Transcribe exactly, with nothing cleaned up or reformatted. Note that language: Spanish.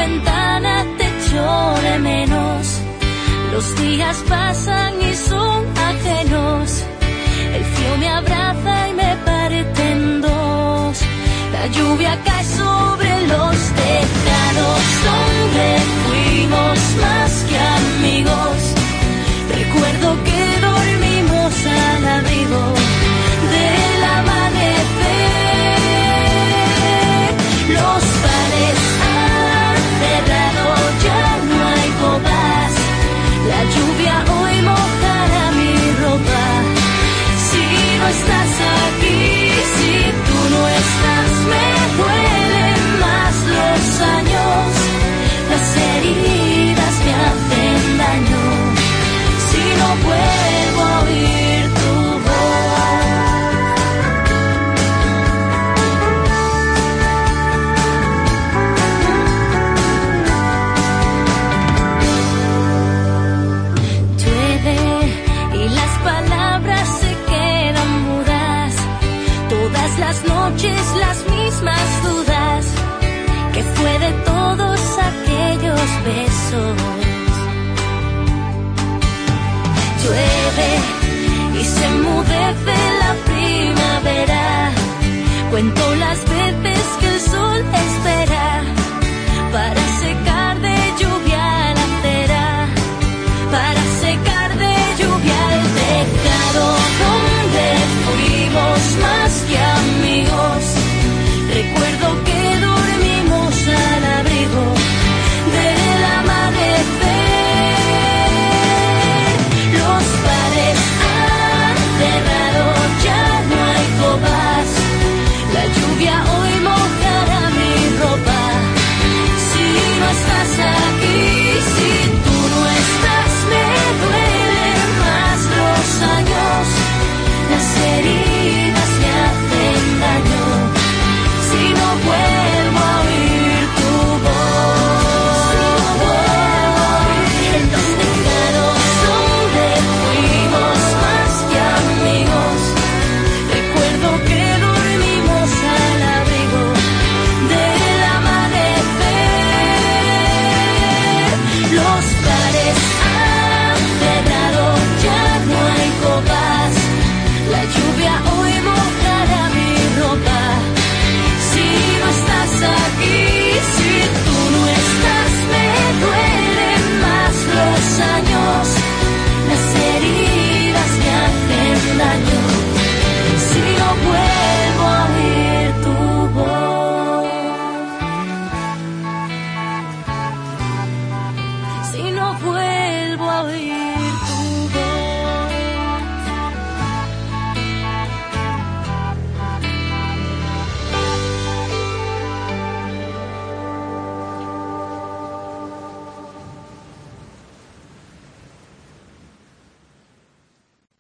ventana te echo de menos. Los días pasan y son ajenos. El frío me abraza y me parte en dos. La lluvia cae sobre los tejados donde fuimos más que amigos. Recuerdo que dormimos al abrigo del amanecer. Los bares han cerrado, ya no hay bodas. La lluvia hoy mojará mi ropa. Si no estás aquí, si tú no estás, me duelen más los años. Las heridas me hacen daño. Si no vuelvo a oír tu voz. Llueve y las palabras se quedan mudas. Todas las noches las mismas dudas. ¿Qué fue de todos aquellos besos? Llueve y se enmudece